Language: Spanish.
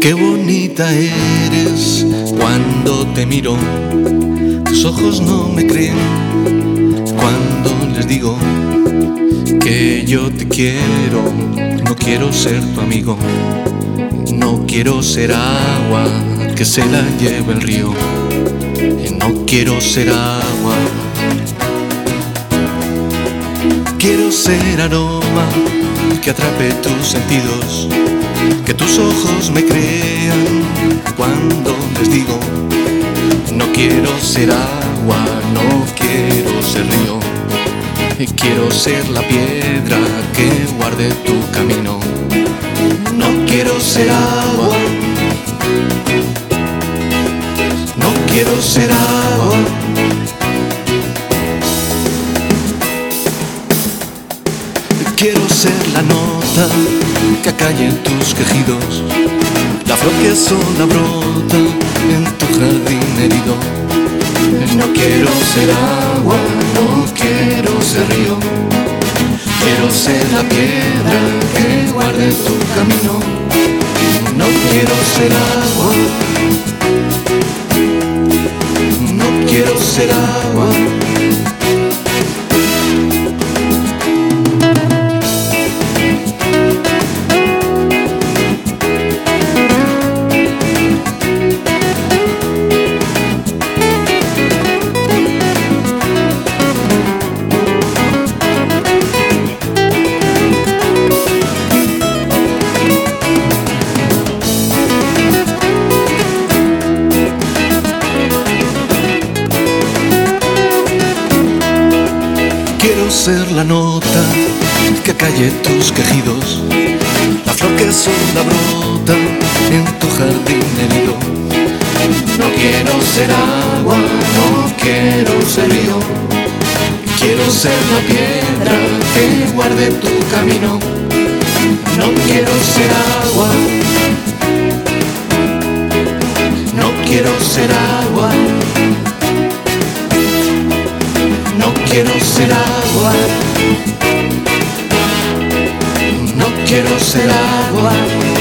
Qué bonita eres cuando te miro. Tus ojos no me creen cuando les digo que yo te quiero. No quiero ser tu amigo, no quiero ser agua que se la lleve el río. No quiero ser agua, quiero ser aroma que atrape tus sentidos, que tus ojos me crean cuando les digo no quiero ser agua, no quiero ser río, quiero ser la piedra que guarde tu camino. No quiero ser agua, no quiero ser agua. Quiero ser la nota que acalle tus quejidos, la flor que sola brota en tu jardín herido. No quiero ser agua, no quiero ser río, quiero ser la piedra que guarde tu camino. No quiero ser agua, no quiero ser agua. Quiero ser la nota que acalle tus quejidos, la flor que sola brota en tu jardín herido. No quiero ser agua, no quiero ser río, quiero ser la piedra que guarde tu camino. No quiero ser agua, no quiero ser agua, no quiero ser agua, no quiero ser agua.